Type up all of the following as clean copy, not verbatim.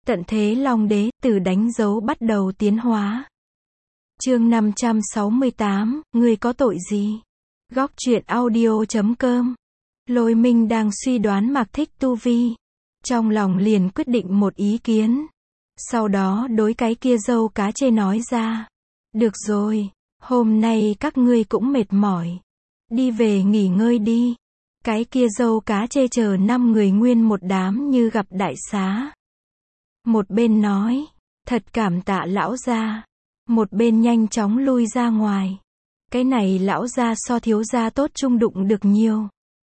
Tận thế Long Đế, từ đánh dấu bắt đầu tiến hóa. Chương 568, ngươi có tội gì? Góc truyện audio.com. Lôi Minh đang suy đoán Mạc Thích tu vi. Trong lòng liền quyết định một ý kiến. Sau đó đối cái kia dâu cá chê nói ra. Được rồi, hôm nay các ngươi cũng mệt mỏi. Đi về nghỉ ngơi đi. Cái kia dâu cá chê chờ 5 người nguyên một đám như gặp đại xá. Một bên nói, thật cảm tạ lão gia. Một bên nhanh chóng lui ra ngoài. Cái này lão gia so thiếu gia tốt chung đụng được nhiều.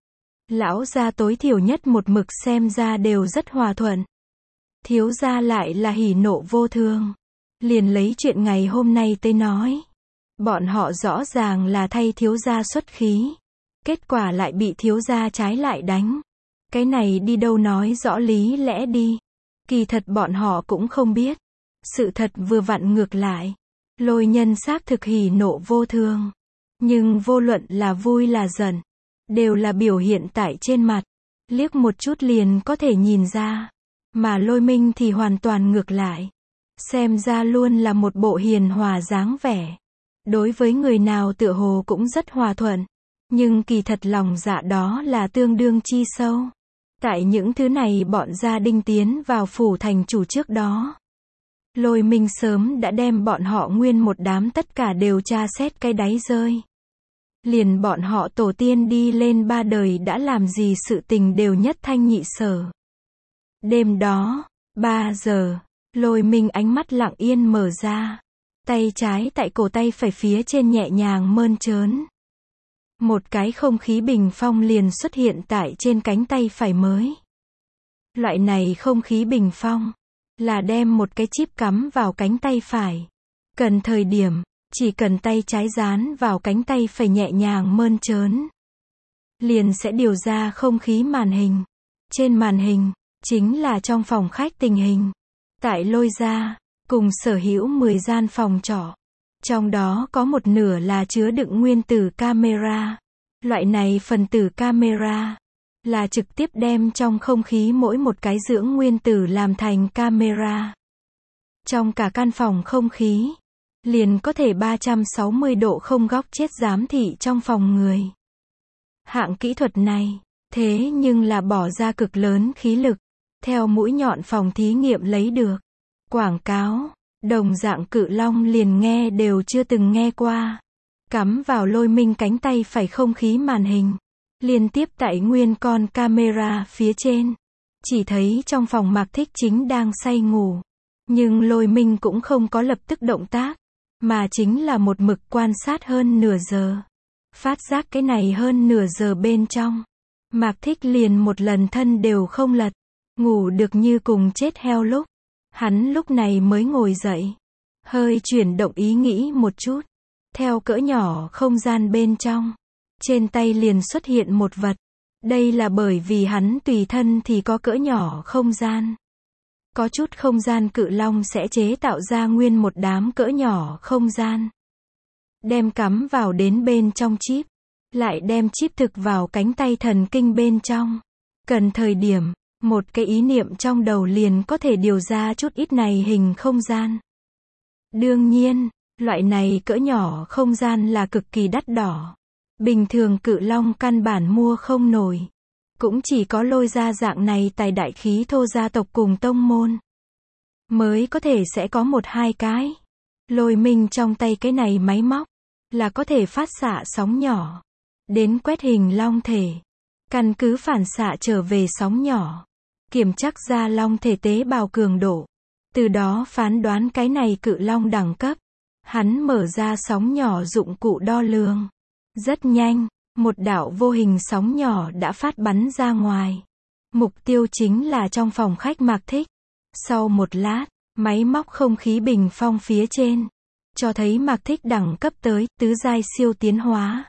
Lão gia tối thiểu nhất một mực xem ra đều rất hòa thuận. Thiếu gia lại là hỉ nộ vô thường. Liền lấy chuyện ngày hôm nay tới nói. Bọn họ rõ ràng là thay thiếu gia xuất khí. Kết quả lại bị thiếu gia trái lại đánh. Cái này đi đâu nói rõ lý lẽ đi. Kỳ thật bọn họ cũng không biết. Sự thật vừa vặn ngược lại. Lôi nhân xác thực hỉ nộ vô thường. Nhưng vô luận là vui là giận. Đều là biểu hiện tại trên mặt. Liếc một chút liền có thể nhìn ra. Mà Lôi Minh thì hoàn toàn ngược lại. Xem ra luôn là một bộ hiền hòa dáng vẻ. Đối với người nào tựa hồ cũng rất hòa thuận. Nhưng kỳ thật lòng dạ đó là tương đương chi sâu. Tại những thứ này bọn gia đình tiến vào phủ thành chủ trước đó. Lôi Minh sớm đã đem bọn họ nguyên một đám tất cả đều tra xét cái đáy rơi. Liền bọn họ tổ tiên đi lên 3 đời đã làm gì sự tình đều nhất thanh nhị sở. Đêm đó, 3 giờ, Lôi Minh ánh mắt lặng yên mở ra. Tay trái tại cổ tay phải phía trên nhẹ nhàng mơn trớn. Một cái không khí bình phong liền xuất hiện tại trên cánh tay phải mới. Loại này không khí bình phong là đem một cái chip cắm vào cánh tay phải. Cần thời điểm, chỉ cần tay trái dán vào cánh tay phải nhẹ nhàng mơn trớn. Liền sẽ điều ra không khí màn hình. Trên màn hình, chính là trong phòng khách tình hình. Tại Lôi gia, cùng sở hữu 10 gian phòng trọ. Trong đó có một nửa là chứa đựng nguyên tử camera. Loại này phần tử camera là trực tiếp đem trong không khí mỗi một cái dưỡng nguyên tử làm thành camera. Trong cả căn phòng không khí, liền có thể 360 độ không góc chết giám thị trong phòng người. Hạng kỹ thuật này, thế nhưng là bỏ ra cực lớn khí lực, theo mũi nhọn phòng thí nghiệm lấy được. Quảng cáo, đồng dạng Cự Long liền nghe đều chưa từng nghe qua. Cắm vào Lôi Minh cánh tay phải không khí màn hình. Liên tiếp tại nguyên con camera phía trên. Chỉ thấy trong phòng Mạc Thích chính đang say ngủ. Nhưng Lôi Minh cũng không có lập tức động tác. Mà chính là một mực quan sát hơn nửa giờ. Phát giác cái này hơn nửa giờ bên trong. Mạc Thích liền một lần thân đều không lật. Ngủ được như cùng chết heo lúc. Hắn lúc này mới ngồi dậy. Hơi chuyển động ý nghĩ một chút. Theo cỡ nhỏ không gian bên trong. Trên tay liền xuất hiện một vật. Đây là bởi vì hắn tùy thân thì có cỡ nhỏ không gian. Có chút không gian Cự Long sẽ chế tạo ra nguyên một đám cỡ nhỏ không gian. Đem cắm vào đến bên trong chip. Lại đem chip thực vào cánh tay thần kinh bên trong. Cần thời điểm, một cái ý niệm trong đầu liền có thể điều ra chút ít này hình không gian. Đương nhiên, loại này cỡ nhỏ không gian là cực kỳ đắt đỏ. Bình thường Cự Long căn bản mua không nổi. Cũng chỉ có Lôi gia dạng này tài đại khí thô gia tộc cùng tông môn. Mới có thể sẽ có 1-2 cái. Lôi Minh trong tay cái này máy móc. Là có thể phát xạ sóng nhỏ. Đến quét hình long thể. Căn cứ phản xạ trở về sóng nhỏ. Kiểm chắc ra long thể tế bào cường độ. Từ đó phán đoán cái này Cự Long đẳng cấp. Hắn mở ra sóng nhỏ dụng cụ đo lường. Rất nhanh, một đạo vô hình sóng nhỏ đã phát bắn ra ngoài. Mục tiêu chính là trong phòng khách Mạc Thích. Sau một lát, máy móc không khí bình phong phía trên. Cho thấy Mạc Thích đẳng cấp tới tứ giai siêu tiến hóa.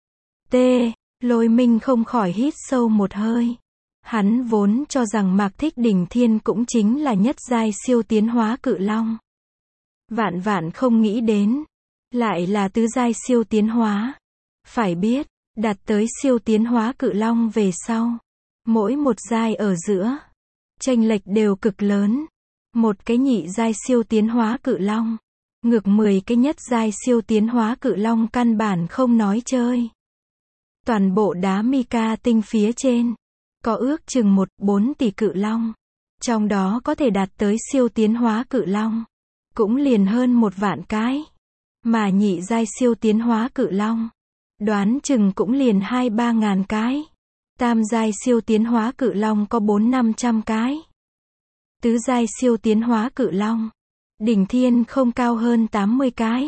Lôi Minh không khỏi hít sâu một hơi. Hắn vốn cho rằng Mạc Thích đỉnh thiên cũng chính là nhất giai siêu tiến hóa Cự Long. Vạn vạn không nghĩ đến. Lại là tứ giai siêu tiến hóa. Phải biết, đạt tới siêu tiến hóa Cự Long về sau. Mỗi một giai ở giữa. Chênh lệch đều cực lớn. một cái nhị giai siêu tiến hóa cự long. Ngược 10 cái nhất giai siêu tiến hóa cự long căn bản không nói chơi. Toàn bộ đá Mica tinh phía trên, có ước chừng 1,4 tỷ cự long. Trong đó có thể đạt tới siêu tiến hóa cự long, cũng liền hơn 1 vạn cái. Mà nhị giai siêu tiến hóa cự long, đoán chừng cũng liền 2-3 ngàn cái. Tam giai siêu tiến hóa cự long có 400-500 cái. Tứ giai siêu tiến hóa cự long, đỉnh thiên không cao hơn 80 cái.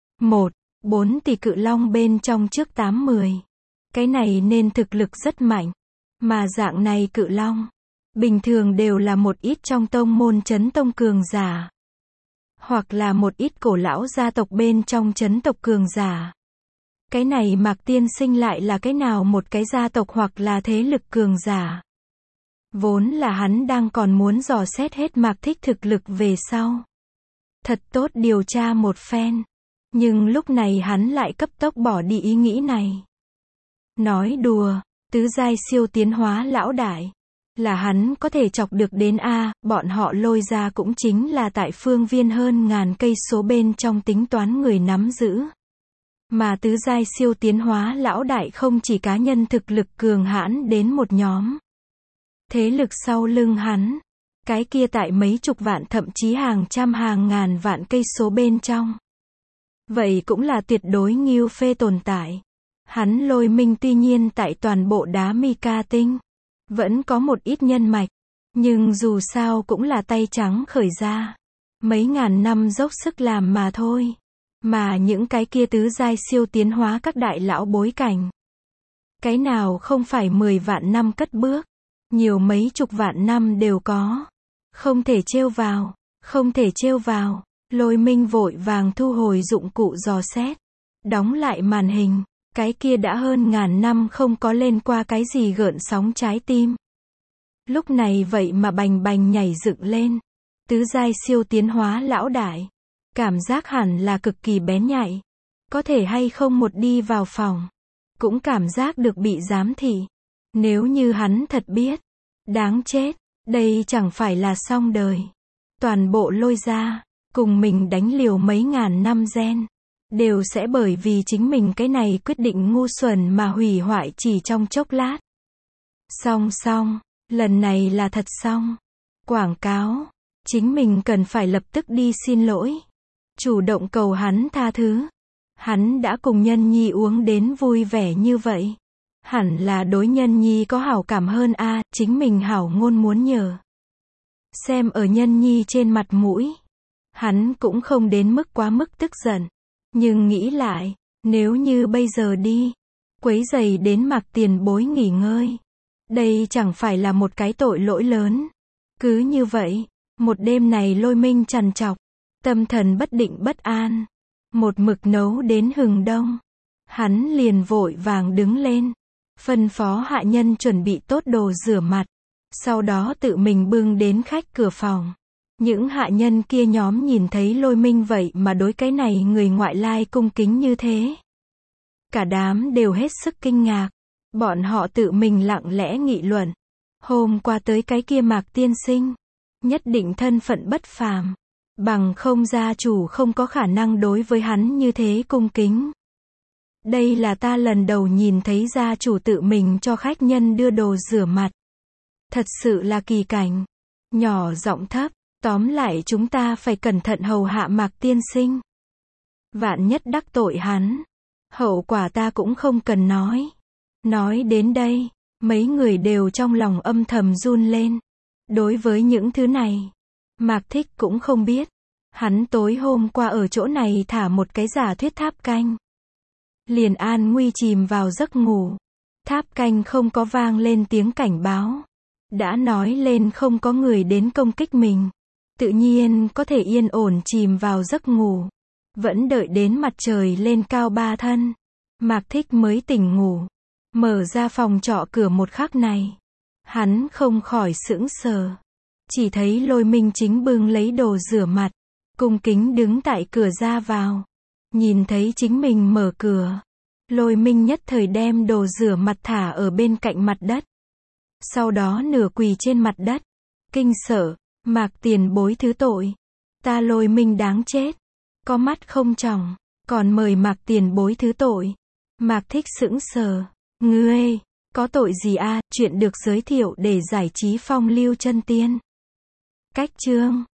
1,4 tỷ cự long bên trong trước 8-10. Cái này nên thực lực rất mạnh. Mà dạng này cự long, bình thường đều là một ít trong tông môn chấn tông cường giả. Hoặc là một ít cổ lão gia tộc bên trong chấn tộc cường giả. Cái này Mạc Tiên Sinh lại là cái nào một cái gia tộc hoặc là thế lực cường giả. Vốn là hắn đang còn muốn dò xét hết Mạc Thích thực lực về sau. Thật tốt điều tra một phen. Nhưng lúc này hắn lại cấp tốc bỏ đi ý nghĩ này. Nói đùa, tứ giai siêu tiến hóa lão đại. Là hắn có thể chọc được đến A, bọn họ lôi ra cũng chính là tại phương viên hơn ngàn cây số bên trong tính toán người nắm giữ. Mà tứ giai siêu tiến hóa lão đại không chỉ cá nhân thực lực cường hãn đến một nhóm. Thế lực sau lưng hắn, cái kia tại mấy chục vạn thậm chí hàng trăm hàng ngàn vạn cây số bên trong. Vậy cũng là tuyệt đối nghiêu phê tồn tại. Hắn Lôi Minh tuy nhiên tại toàn bộ đá Mica tinh, vẫn có một ít nhân mạch, nhưng dù sao cũng là tay trắng khởi ra. Mấy ngàn năm dốc sức làm mà thôi. Mà những cái kia tứ giai siêu tiến hóa các đại lão bối cảnh. Cái nào không phải 10 vạn năm cất bước, nhiều mấy chục vạn năm đều có. Không thể trêu vào, không thể trêu vào. Lôi Minh vội vàng thu hồi dụng cụ dò xét, đóng lại màn hình. Cái kia đã hơn ngàn năm không có lên qua cái gì gợn sóng trái tim. Lúc này vậy mà bành bành nhảy dựng lên. Tứ giai siêu tiến hóa lão đại. Cảm giác hẳn là cực kỳ bén nhạy. Có thể hay không một đi vào phòng, cũng cảm giác được bị giám thị. Nếu như hắn thật biết, đáng chết, đây chẳng phải là xong đời. Toàn bộ lôi ra, cùng mình đánh liều mấy ngàn năm gen. Đều sẽ bởi vì chính mình cái này quyết định ngu xuẩn mà hủy hoại chỉ trong chốc lát. Xong, lần này là thật xong. Quảng cáo, chính mình cần phải lập tức đi xin lỗi. Chủ động cầu hắn tha thứ. Hắn đã cùng Nhân Nhi uống đến vui vẻ như vậy. Hẳn là đối Nhân Nhi có hảo cảm hơn a, chính mình hảo ngôn muốn nhờ. Xem ở Nhân Nhi trên mặt mũi. Hắn cũng không đến mức quá mức tức giận. Nhưng nghĩ lại, nếu như bây giờ đi, quấy rầy đến Mạc tiền bối nghỉ ngơi. Đây chẳng phải là một cái tội lỗi lớn. Cứ như vậy, một đêm này Lôi Minh trằn trọc, tâm thần bất định bất an. Một mực nấu đến hừng đông. Hắn liền vội vàng đứng lên, phân phó hạ nhân chuẩn bị tốt đồ rửa mặt. Sau đó tự mình bưng đến khách cửa phòng. Những hạ nhân kia nhóm nhìn thấy Lôi Minh vậy mà đối cái này người ngoại lai cung kính như thế. Cả đám đều hết sức kinh ngạc. Bọn họ tự mình lặng lẽ nghị luận. Hôm qua tới cái kia Mạc tiên sinh, nhất định thân phận bất phàm. Bằng không gia chủ không có khả năng đối với hắn như thế cung kính. Đây là ta lần đầu nhìn thấy gia chủ tự mình cho khách nhân đưa đồ rửa mặt. Thật sự là kỳ cảnh. Nhỏ giọng thấp. Tóm lại chúng ta phải cẩn thận hầu hạ Mạc tiên sinh. Vạn nhất đắc tội hắn, hậu quả ta cũng không cần nói. Nói đến đây, mấy người đều trong lòng âm thầm run lên. Đối với những thứ này, Mạc Thích cũng không biết. Hắn tối hôm qua ở chỗ này thả một cái giả thuyết tháp canh. Liền an nguy chìm vào giấc ngủ. Tháp canh không có vang lên tiếng cảnh báo. Đã nói lên không có người đến công kích mình. Tự nhiên có thể yên ổn chìm vào giấc ngủ. Vẫn đợi đến mặt trời lên cao 3 thân. Mạc Thích mới tỉnh ngủ. Mở ra phòng trọ cửa một khắc này. Hắn không khỏi sững sờ. Chỉ thấy Lôi Minh chính bưng lấy đồ rửa mặt. Cung kính đứng tại cửa ra vào. Nhìn thấy chính mình mở cửa. Lôi Minh nhất thời đem đồ rửa mặt thả ở bên cạnh mặt đất. Sau đó nửa quỳ trên mặt đất. Kinh sợ. Mạc tiền bối thứ tội. Ta Lôi Minh đáng chết. Có mắt không tròng. Còn mời Mạc tiền bối thứ tội. Mạc Thích sững sờ. Ngươi, có tội gì a? Chuyện được giới thiệu để giải trí phong lưu chân tiên. Cách chương